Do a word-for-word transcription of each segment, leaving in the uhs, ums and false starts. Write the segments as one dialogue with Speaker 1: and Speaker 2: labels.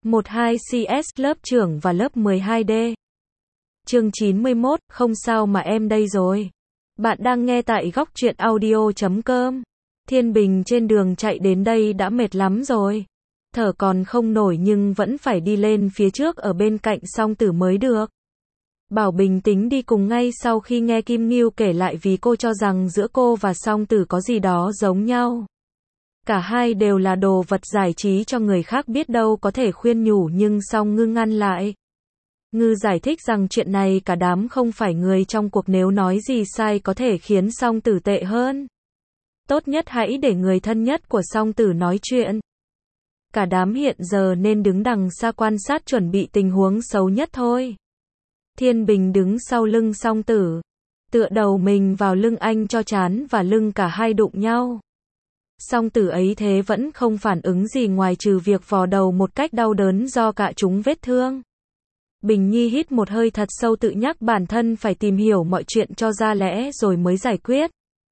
Speaker 1: một hai C S lớp trưởng và lớp mười hai D. Chương chín mươi mốt, không sao mà em đây rồi. Bạn đang nghe tại góc truyện audio chấm com. Thiên Bình trên đường chạy đến đây đã mệt lắm rồi. Thở còn không nổi nhưng vẫn phải đi lên phía trước ở bên cạnh Song Tử mới được. Bảo Bình tính đi cùng ngay sau khi nghe Kim Ngưu kể lại vì cô cho rằng giữa cô và Song Tử có gì đó giống nhau. Cả hai đều là đồ vật giải trí cho người khác biết đâu có thể khuyên nhủ nhưng Song Ngư ngăn lại. Ngư giải thích rằng chuyện này cả đám không phải người trong cuộc, nếu nói gì sai có thể khiến Song Tử tệ hơn. Tốt nhất hãy để người thân nhất của Song Tử nói chuyện. Cả đám hiện giờ nên đứng đằng xa quan sát chuẩn bị tình huống xấu nhất thôi. Thiên Bình đứng sau lưng Song Tử, tựa đầu mình vào lưng anh cho chán và lưng cả hai đụng nhau. Song Tử ấy thế vẫn không phản ứng gì ngoài trừ việc vò đầu một cách đau đớn do cạ trúng vết thương. Bình Nhi hít một hơi thật sâu tự nhắc bản thân phải tìm hiểu mọi chuyện cho ra lẽ rồi mới giải quyết.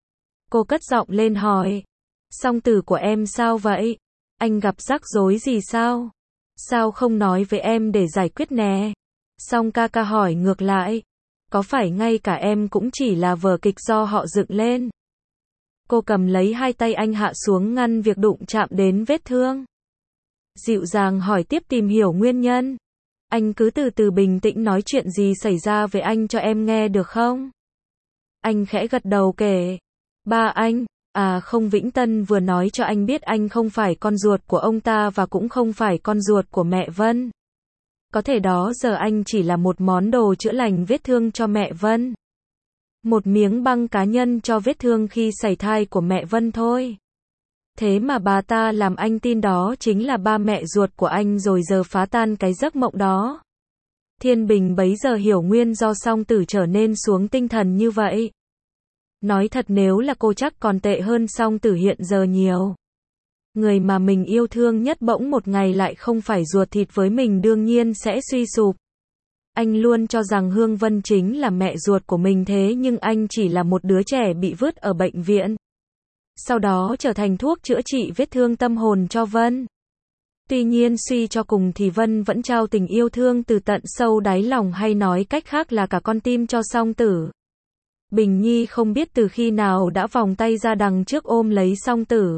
Speaker 1: Cô cất giọng lên hỏi, Song Tử của em sao vậy? Anh gặp rắc rối gì sao? Sao không nói với em để giải quyết nè? Song ca ca hỏi ngược lại, có phải ngay cả em cũng chỉ là vở kịch do họ dựng lên? Cô cầm lấy hai tay anh hạ xuống ngăn việc đụng chạm đến vết thương. Dịu dàng hỏi tiếp tìm hiểu nguyên nhân. Anh cứ từ từ bình tĩnh nói chuyện gì xảy ra với anh cho em nghe được không? Anh khẽ gật đầu kể. Ba anh, à không, Vĩnh Tân vừa nói cho anh biết anh không phải con ruột của ông ta và cũng không phải con ruột của mẹ Vân. Có thể đó giờ anh chỉ là một món đồ chữa lành vết thương cho mẹ Vân. Một miếng băng cá nhân cho vết thương khi sảy thai của mẹ Vân thôi. Thế mà bà ta làm anh tin đó chính là ba mẹ ruột của anh rồi giờ phá tan cái giấc mộng đó. Thiên Bình bấy giờ hiểu nguyên do Song Tử trở nên xuống tinh thần như vậy. Nói thật nếu là cô chắc còn tệ hơn Song Tử hiện giờ nhiều. Người mà mình yêu thương nhất bỗng một ngày lại không phải ruột thịt với mình đương nhiên sẽ suy sụp. Anh luôn cho rằng Hương Vân chính là mẹ ruột của mình thế nhưng anh chỉ là một đứa trẻ bị vứt ở bệnh viện. Sau đó trở thành thuốc chữa trị vết thương tâm hồn cho Vân. Tuy nhiên suy cho cùng thì Vân vẫn trao tình yêu thương từ tận sâu đáy lòng, hay nói cách khác là cả con tim cho Song Tử. Bình Nhi không biết từ khi nào đã vòng tay ra đằng trước ôm lấy Song Tử.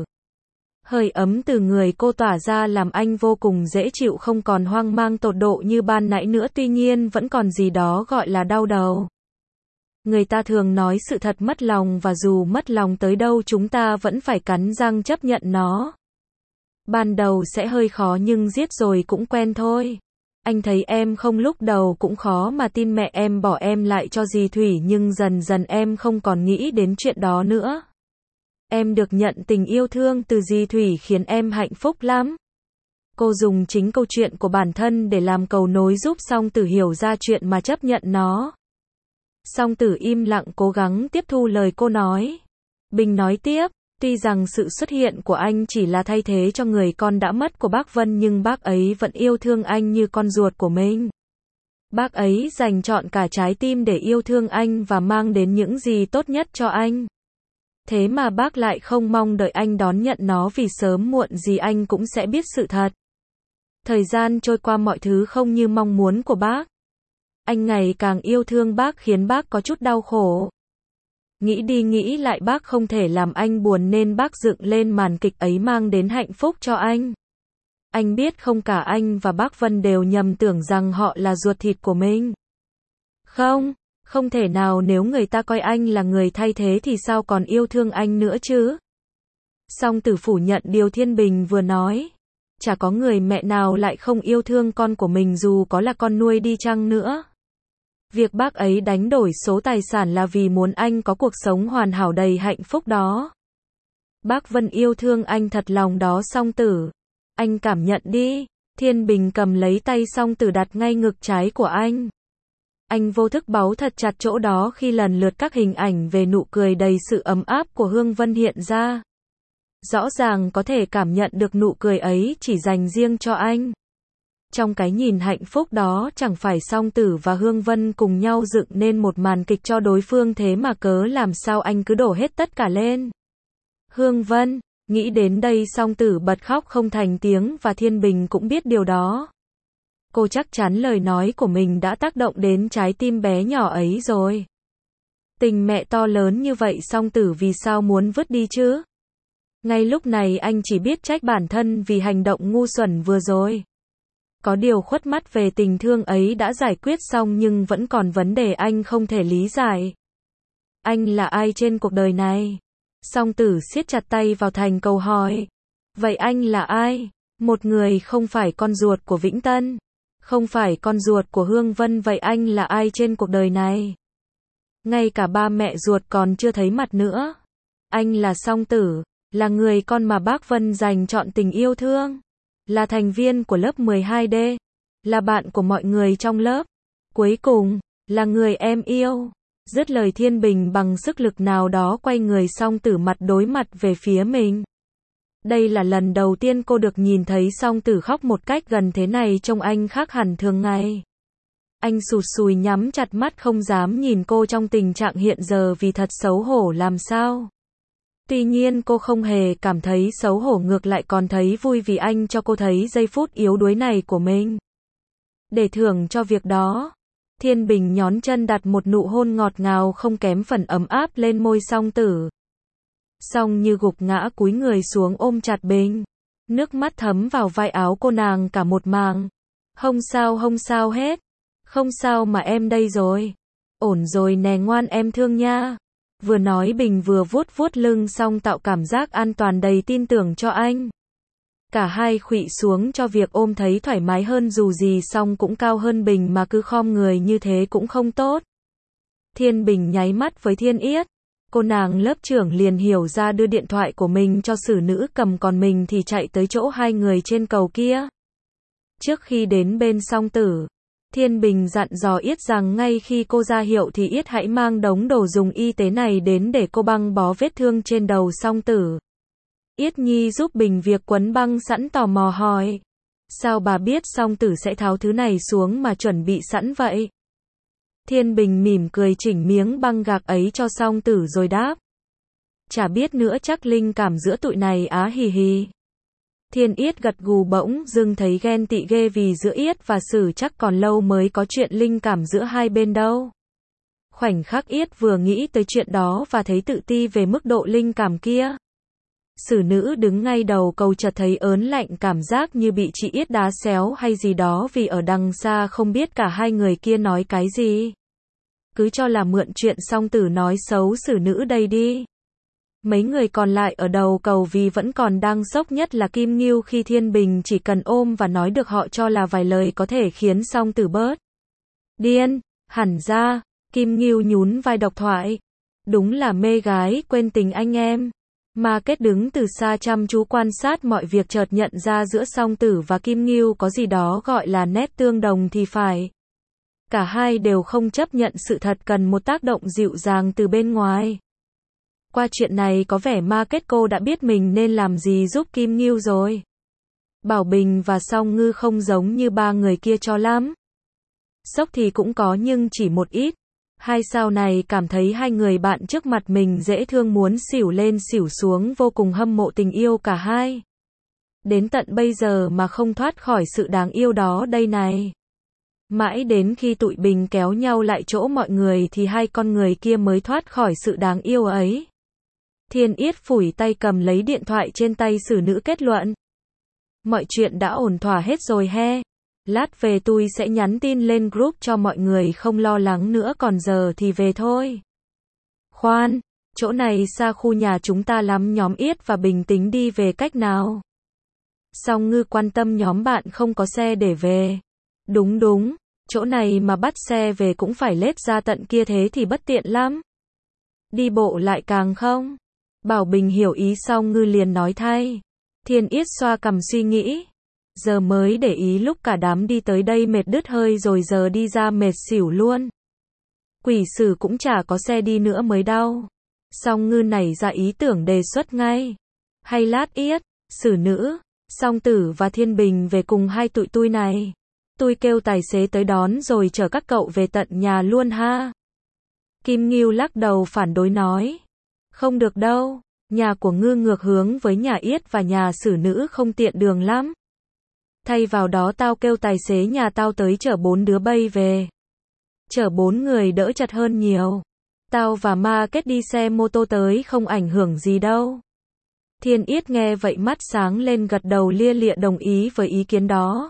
Speaker 1: Hơi ấm từ người cô tỏa ra làm anh vô cùng dễ chịu, không còn hoang mang tột độ như ban nãy nữa, tuy nhiên vẫn còn gì đó gọi là đau đầu. Người ta thường nói sự thật mất lòng và dù mất lòng tới đâu chúng ta vẫn phải cắn răng chấp nhận nó. Ban đầu sẽ hơi khó nhưng giết rồi cũng quen thôi. Anh thấy em không, lúc đầu cũng khó mà tin mẹ em bỏ em lại cho dì Thủy nhưng dần dần em không còn nghĩ đến chuyện đó nữa. Em được nhận tình yêu thương từ dì Thủy khiến em hạnh phúc lắm. Cô dùng chính câu chuyện của bản thân để làm cầu nối giúp Song Tử hiểu ra chuyện mà chấp nhận nó. Song Tử im lặng cố gắng tiếp thu lời cô nói. Bình nói tiếp, tuy rằng sự xuất hiện của anh chỉ là thay thế cho người con đã mất của bác Vân nhưng bác ấy vẫn yêu thương anh như con ruột của mình. Bác ấy dành trọn cả trái tim để yêu thương anh và mang đến những gì tốt nhất cho anh. Thế mà bác lại không mong đợi anh đón nhận nó vì sớm muộn gì anh cũng sẽ biết sự thật. Thời gian trôi qua mọi thứ không như mong muốn của bác. Anh ngày càng yêu thương bác khiến bác có chút đau khổ. Nghĩ đi nghĩ lại bác không thể làm anh buồn nên bác dựng lên màn kịch ấy mang đến hạnh phúc cho anh. Anh biết không, cả anh và bác Vân đều nhầm tưởng rằng họ là ruột thịt của mình. Không, không thể nào, nếu người ta coi anh là người thay thế thì sao còn yêu thương anh nữa chứ? Song Tử phủ nhận điều Thiên Bình vừa nói. Chả có người mẹ nào lại không yêu thương con của mình dù có là con nuôi đi chăng nữa. Việc bác ấy đánh đổi số tài sản là vì muốn anh có cuộc sống hoàn hảo đầy hạnh phúc đó. Bác Vân yêu thương anh thật lòng đó Song Tử. Anh cảm nhận đi. Thiên Bình cầm lấy tay Song Tử đặt ngay ngực trái của anh. Anh vô thức báu thật chặt chỗ đó khi lần lượt các hình ảnh về nụ cười đầy sự ấm áp của Hương Vân hiện ra. Rõ ràng có thể cảm nhận được nụ cười ấy chỉ dành riêng cho anh. Trong cái nhìn hạnh phúc đó chẳng phải Song Tử và Hương Vân cùng nhau dựng nên một màn kịch cho đối phương thế mà cớ làm sao anh cứ đổ hết tất cả lên Hương Vân. Nghĩ đến đây Song Tử bật khóc không thành tiếng và Thiên Bình cũng biết điều đó. Cô chắc chắn lời nói của mình đã tác động đến trái tim bé nhỏ ấy rồi. Tình mẹ to lớn như vậy song tử vì sao muốn vứt đi chứ? Ngay lúc này anh chỉ biết trách bản thân vì hành động ngu xuẩn vừa rồi. Có điều khuất mắt về tình thương ấy đã giải quyết xong nhưng vẫn còn vấn đề anh không thể lý giải. Anh là ai trên cuộc đời này? Song tử siết chặt tay vào thành câu hỏi. Vậy anh là ai? Một người không phải con ruột của Vĩnh Tân. Không phải con ruột của Hương Vân, vậy anh là ai trên cuộc đời này? Ngay cả ba mẹ ruột còn chưa thấy mặt nữa. Anh là Song Tử, là người con mà bác Vân dành trọn tình yêu thương. Là thành viên của lớp mười hai D. Là bạn của mọi người trong lớp. Cuối cùng, là người em yêu. Dứt lời Thiên Bình bằng sức lực nào đó quay người Song Tử mặt đối mặt về phía mình. Đây là lần đầu tiên cô được nhìn thấy Song Tử khóc một cách gần thế này, trông anh khác hẳn thường ngày. Anh sụt sùi nhắm chặt mắt không dám nhìn cô trong tình trạng hiện giờ vì thật xấu hổ làm sao. Tuy nhiên cô không hề cảm thấy xấu hổ, ngược lại còn thấy vui vì anh cho cô thấy giây phút yếu đuối này của mình. Để thưởng cho việc đó, Thiên Bình nhón chân đặt một nụ hôn ngọt ngào không kém phần ấm áp lên môi Song Tử. Song Như gục ngã cúi người xuống ôm chặt Bình. Nước mắt thấm vào vai áo cô, nàng cả một màng. Không sao không sao hết. Không sao mà em đây rồi. Ổn rồi nè ngoan, em thương nha. Vừa nói Bình vừa vuốt vuốt lưng Song, tạo cảm giác an toàn đầy tin tưởng cho anh. Cả hai khuỵu xuống cho việc ôm thấy thoải mái hơn, dù gì Song cũng cao hơn Bình mà cứ khom người như thế cũng không tốt. Thiên Bình nháy mắt với Thiên Yết. Cô nàng lớp trưởng liền hiểu ra, đưa điện thoại của mình cho xử nữ cầm, còn mình thì chạy tới chỗ hai người trên cầu kia. Trước khi đến bên Song Tử, Thiên Bình dặn dò Yết rằng ngay khi cô ra hiệu thì Yết hãy mang đống đồ dùng y tế này đến để cô băng bó vết thương trên đầu Song Tử. Yết Nhi giúp Bình việc quấn băng sẵn, tò mò hỏi. Sao bà biết Song Tử sẽ tháo thứ này xuống mà chuẩn bị sẵn vậy? Thiên Bình mỉm cười chỉnh miếng băng gạc ấy cho Song Tử rồi đáp. Chả biết nữa, chắc linh cảm giữa tụi này á, hì hì. Thiên Yết gật gù, bỗng dưng thấy ghen tị ghê vì giữa Yết và Sử chắc còn lâu mới có chuyện linh cảm giữa hai bên đâu. Khoảnh khắc Yết vừa nghĩ tới chuyện đó và thấy tự ti về mức độ linh cảm kia. Sử nữ đứng ngay đầu cầu chợt thấy ớn lạnh, cảm giác như bị chị Yết đá xéo hay gì đó, vì ở đằng xa không biết cả hai người kia nói cái gì. Cứ cho là mượn chuyện Song Tử nói xấu xử nữ đây đi. Mấy người còn lại ở đầu cầu vì vẫn còn đang sốc, nhất là Kim Ngưu, khi Thiên Bình chỉ cần ôm và nói được họ cho là vài lời có thể khiến Song Tử bớt điên. Hẳn ra, Kim Ngưu nhún vai độc thoại. Đúng là mê gái quên tình anh em. Mà Kết đứng từ xa chăm chú quan sát mọi việc, chợt nhận ra giữa Song Tử và Kim Ngưu có gì đó gọi là nét tương đồng thì phải. Cả hai đều không chấp nhận sự thật, cần một tác động dịu dàng từ bên ngoài. Qua chuyện này có vẻ Ma Kết cô đã biết mình nên làm gì giúp Kim Ngưu rồi. Bảo Bình và Song Ngư không giống như ba người kia cho lắm. Sốc thì cũng có nhưng chỉ một ít. Hai sao này cảm thấy hai người bạn trước mặt mình dễ thương, muốn xỉu lên xỉu xuống, vô cùng hâm mộ tình yêu cả hai. Đến tận bây giờ mà không thoát khỏi sự đáng yêu đó đây này. Mãi đến khi tụi Bình kéo nhau lại chỗ mọi người thì hai con người kia mới thoát khỏi sự đáng yêu ấy. Thiên Yết phủi tay cầm lấy điện thoại trên tay xử nữ, kết luận. Mọi chuyện đã ổn thỏa hết rồi he. Lát về tôi sẽ nhắn tin lên group cho mọi người không lo lắng nữa, còn giờ thì về thôi. Khoan, chỗ này xa khu nhà chúng ta lắm, nhóm Yết và Bình tính đi về cách nào? Song Ngư quan tâm nhóm bạn không có xe để về. Đúng đúng, chỗ này mà bắt xe về cũng phải lết ra tận kia, thế thì bất tiện lắm. Đi bộ lại càng không? Bảo Bình hiểu ý Song Ngư liền nói thay. Thiên Yết xoa cằm suy nghĩ. Giờ mới để ý, lúc cả đám đi tới đây mệt đứt hơi rồi, giờ đi ra mệt xỉu luôn. Quỷ Sử cũng chả có xe đi nữa mới đau. Song Ngư nảy ra ý tưởng đề xuất ngay. Hay lát Yết, Sử nữ, Song Tử và Thiên Bình về cùng hai tụi tôi này. Tôi kêu tài xế tới đón rồi chở các cậu về tận nhà luôn ha. Kim Ngưu lắc đầu phản đối nói. Không được đâu, nhà của Ngư ngược hướng với nhà Yết và nhà Sử nữ, không tiện đường lắm. Thay vào đó tao kêu tài xế nhà tao tới chở bốn đứa bay về. Chở bốn người đỡ chật hơn nhiều. Tao và Market đi xe mô tô tới không ảnh hưởng gì đâu. Thiên Yết nghe vậy mắt sáng lên gật đầu lia lịa đồng ý với ý kiến đó.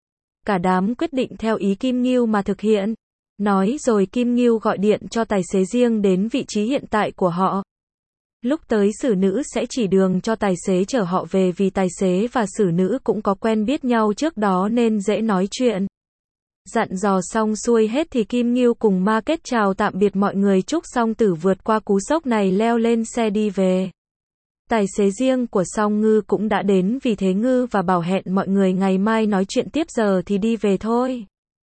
Speaker 1: Cả đám quyết định theo ý Kim Ngưu mà thực hiện. Nói rồi Kim Ngưu gọi điện cho tài xế riêng đến vị trí hiện tại của họ. Lúc tới xử nữ sẽ chỉ đường cho tài xế chở họ về vì tài xế và xử nữ cũng có quen biết nhau trước đó nên dễ nói chuyện. Dặn dò xong xuôi hết thì Kim Ngưu cùng Market chào tạm biệt mọi người chúc Song Tử vượt qua cú sốc này leo lên xe đi về. Tài xế riêng của Song Ngư cũng đã đến vì thế Ngư và bảo hẹn mọi người ngày mai nói chuyện tiếp giờ thì đi về thôi.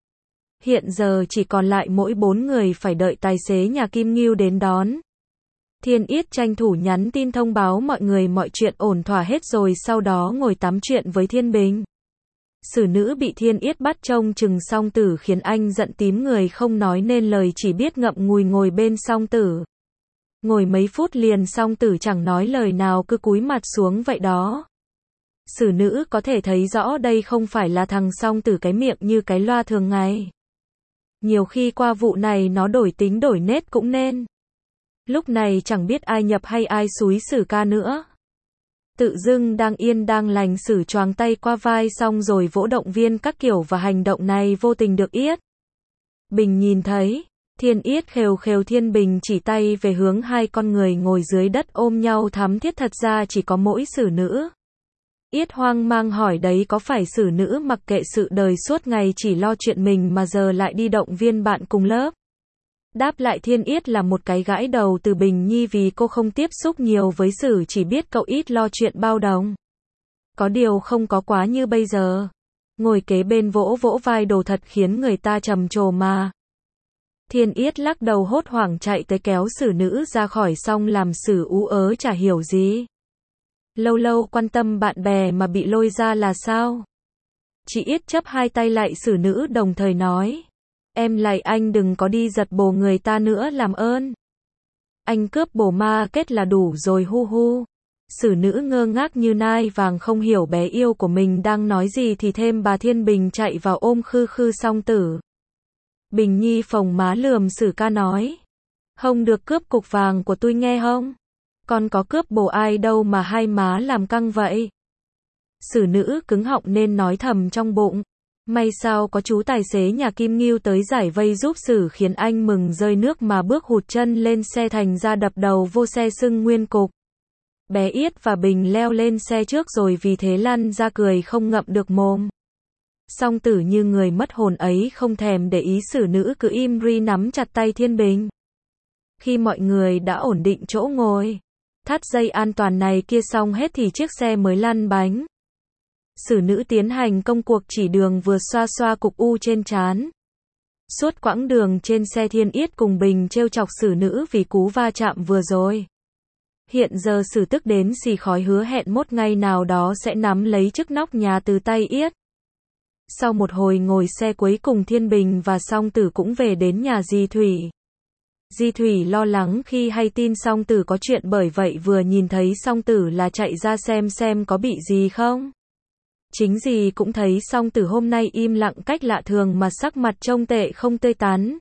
Speaker 1: Hiện giờ chỉ còn lại mỗi bốn người phải đợi tài xế nhà Kim Ngưu đến đón. Thiên Yết tranh thủ nhắn tin thông báo mọi người mọi chuyện ổn thỏa hết rồi sau đó ngồi tám chuyện với Thiên Bình. Xử nữ bị Thiên Yết bắt trông chừng Song Tử khiến anh giận tím người không nói nên lời chỉ biết ngậm ngùi ngồi bên Song Tử. Ngồi mấy phút liền Song Tử chẳng nói lời nào cứ cúi mặt xuống vậy đó. Xử nữ có thể thấy rõ đây không phải là thằng Song Tử cái miệng như cái loa thường ngày. Nhiều khi qua vụ này nó đổi tính đổi nết cũng nên. Lúc này chẳng biết ai nhập hay ai xúi xử ca nữa. Tự dưng đang yên đang lành xử choàng tay qua vai xong rồi vỗ động viên các kiểu và hành động này vô tình được Yết Bình nhìn thấy. Thiên Yết khều khều Thiên Bình chỉ tay về hướng hai con người ngồi dưới đất ôm nhau thắm thiết thật ra chỉ có mỗi xử nữ. Yết hoang mang hỏi đấy có phải xử nữ mặc kệ sự đời suốt ngày chỉ lo chuyện mình mà giờ lại đi động viên bạn cùng lớp. Đáp lại Thiên Yết là một cái gãi đầu từ Bình Nhi vì cô không tiếp xúc nhiều với xử chỉ biết cậu ít lo chuyện bao đồng. Có điều không có quá như bây giờ. Ngồi kế bên vỗ vỗ vai đồ thật khiến người ta trầm trồ mà. Thiên Yết lắc đầu hốt hoảng chạy tới kéo xử nữ ra khỏi xong làm xử ú ớ chả hiểu gì. Lâu lâu quan tâm bạn bè mà bị lôi ra là sao? Chị Yết chấp hai tay lại xử nữ đồng thời nói. Em lạy anh đừng có đi giật bồ người ta nữa làm ơn. Anh cướp bồ Market là đủ rồi hu hu. Xử nữ ngơ ngác như nai vàng không hiểu bé yêu của mình đang nói gì thì thêm bà Thiên Bình chạy vào ôm khư khư Song Tử. Bình Nhi phồng má lườm xử ca nói. Không được cướp cục vàng của tôi nghe không? Con có cướp bồ ai đâu mà hai má làm căng vậy? Xử nữ cứng họng nên nói thầm trong bụng. May sao có chú tài xế nhà Kim Ngưu tới giải vây giúp xử khiến anh mừng rơi nước mà bước hụt chân lên xe thành ra đập đầu vô xe sưng nguyên cục. Bé Yết và Bình leo lên xe trước rồi vì thế lăn ra cười không ngậm được mồm. Song Tử như người mất hồn ấy không thèm để ý xử nữ cứ im ri nắm chặt tay Thiên Bình. Khi mọi người đã ổn định chỗ ngồi, thắt dây an toàn này kia xong hết thì chiếc xe mới lăn bánh. Xử nữ tiến hành công cuộc chỉ đường vừa xoa xoa cục u trên trán. Suốt quãng đường trên xe Thiên Yết cùng Bình trêu chọc xử nữ vì cú va chạm vừa rồi. Hiện giờ xử tức đến xì khói hứa hẹn một ngày nào đó sẽ nắm lấy chiếc nóc nhà từ tay Yết. Sau một hồi ngồi xe cuối cùng Thiên Bình và Song Tử cũng về đến nhà Di Thủy. Di Thủy lo lắng khi hay tin Song Tử có chuyện bởi vậy vừa nhìn thấy Song Tử là chạy ra xem xem có bị gì không. Chính gì cũng thấy Song Tử hôm nay im lặng cách lạ thường mà sắc mặt trông tệ không tươi tắn.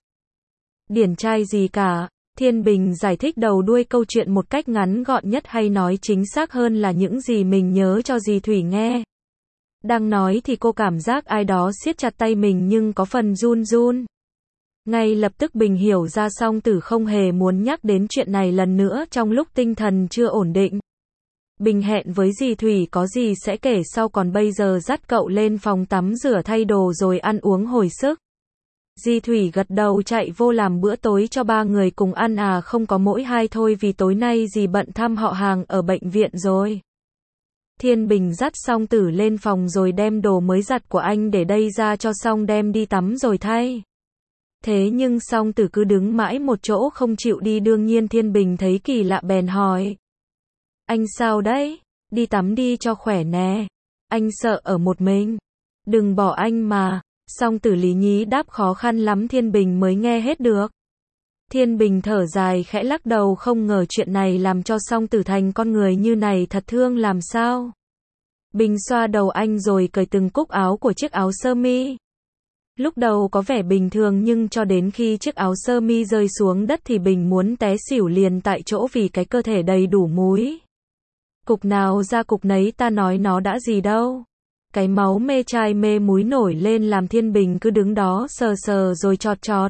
Speaker 1: Điển trai gì cả, Thiên Bình giải thích đầu đuôi câu chuyện một cách ngắn gọn nhất hay nói chính xác hơn là những gì mình nhớ cho Di Thủy nghe. Đang nói thì cô cảm giác ai đó siết chặt tay mình nhưng có phần run run. Ngay lập tức Bình hiểu ra Song Tử không hề muốn nhắc đến chuyện này lần nữa trong lúc tinh thần chưa ổn định. Bình hẹn với dì Thủy có gì sẽ kể sau còn bây giờ dắt cậu lên phòng tắm rửa thay đồ rồi ăn uống hồi sức. Dì Thủy gật đầu chạy vô làm bữa tối cho ba người cùng ăn à không có mỗi hai thôi vì tối nay dì bận thăm họ hàng ở bệnh viện rồi. Thiên Bình dắt Song Tử lên phòng rồi đem đồ mới giặt của anh để đây ra cho xong đem đi tắm rồi thay. Thế nhưng Song Tử cứ đứng mãi một chỗ không chịu đi đương nhiên Thiên Bình thấy kỳ lạ bèn hỏi. Anh sao đấy? Đi tắm đi cho khỏe nè. Anh sợ ở một mình. Đừng bỏ anh mà. Song Tử lý nhí đáp khó khăn lắm Thiên Bình mới nghe hết được. Thiên Bình thở dài khẽ lắc đầu không ngờ chuyện này làm cho Song Tử thành con người như này thật thương làm sao. Bình xoa đầu anh rồi cởi từng cúc áo của chiếc áo sơ mi. Lúc đầu có vẻ bình thường nhưng cho đến khi chiếc áo sơ mi rơi xuống đất thì Bình muốn té xỉu liền tại chỗ vì cái cơ thể đầy đủ múi. Cục nào ra cục nấy, ta nói nó đã gì đâu. Cái máu mê trai mê múi nổi lên làm Thiên Bình cứ đứng đó sờ sờ rồi chọt chọt.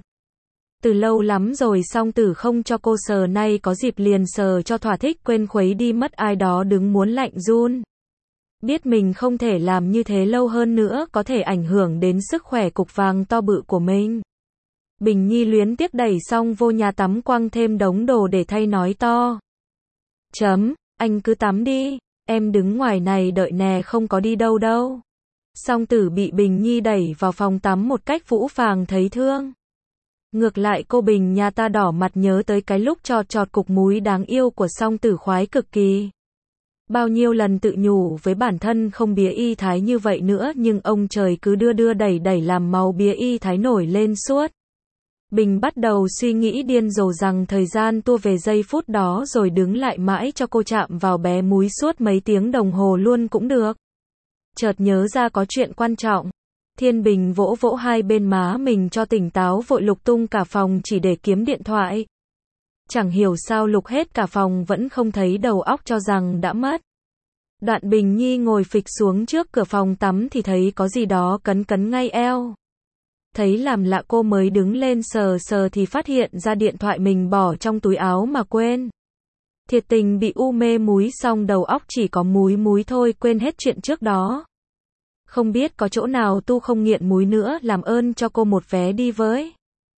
Speaker 1: Từ lâu lắm rồi Song Tử không cho cô sờ, nay có dịp liền sờ cho thỏa thích, quên khuấy đi mất, ai đó đứng muốn lạnh run. Biết mình không thể làm như thế lâu hơn nữa, có thể ảnh hưởng đến sức khỏe cục vàng to bự của mình. Bình Nhi luyến tiếc đẩy xong vô nhà tắm, quăng thêm đống đồ để thay, nói to. Chấm, anh cứ tắm đi, em đứng ngoài này đợi nè, không có đi đâu đâu. Song Tử bị Bình Nhi đẩy vào phòng tắm một cách phũ phàng thấy thương. Ngược lại cô Bình nhà ta đỏ mặt nhớ tới cái lúc chọt chọt cục múi đáng yêu của Song Tử khoái cực kỳ. Bao nhiêu lần tự nhủ với bản thân không bía y thái như vậy nữa, nhưng ông trời cứ đưa đưa đẩy đẩy làm màu bía y thái nổi lên suốt. Bình bắt đầu suy nghĩ điên rồ rằng thời gian tua về giây phút đó rồi đứng lại mãi cho cô chạm vào bé múi suốt mấy tiếng đồng hồ luôn cũng được. Chợt nhớ ra có chuyện quan trọng. Thiên Bình vỗ vỗ hai bên má mình cho tỉnh táo, vội lục tung cả phòng chỉ để kiếm điện thoại. Chẳng hiểu sao lục hết cả phòng vẫn không thấy, đầu óc cho rằng đã mất. Đoạn Bình Nhi ngồi phịch xuống trước cửa phòng tắm thì thấy có gì đó cấn cấn ngay eo. Thấy làm lạ cô mới đứng lên sờ sờ thì phát hiện ra điện thoại mình bỏ trong túi áo mà quên. Thiệt tình bị u mê múi xong đầu óc chỉ có múi múi thôi, quên hết chuyện trước đó. Không biết có chỗ nào tu không nghiện múi nữa, làm ơn cho cô một vé đi với.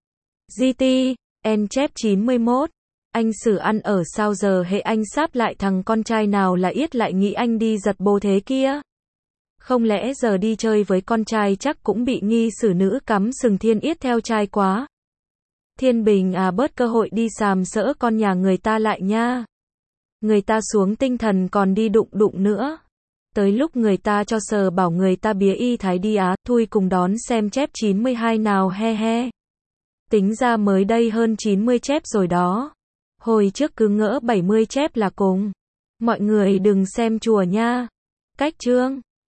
Speaker 1: giê tê, en chép chín mươi mốt. Anh xử ăn ở sao giờ hệ anh sáp lại thằng con trai nào là yết lại nghĩ anh đi giật bô thế kia. Không lẽ giờ đi chơi với con trai chắc cũng bị nghi xử nữ cắm sừng thiên yết theo trai quá. Thiên Bình à, bớt cơ hội đi sàm sỡ con nhà người ta lại nha. Người ta xuống tinh thần còn đi đụng đụng nữa. Tới lúc người ta cho sờ bảo người ta bía y thái đi á, thui cùng đón xem chép chín mươi hai nào, he he. Tính ra mới đây hơn chín mươi chép rồi đó. Hồi trước cứ ngỡ bảy mươi chép là cùng. Mọi người đừng xem chùa nha. Cách chương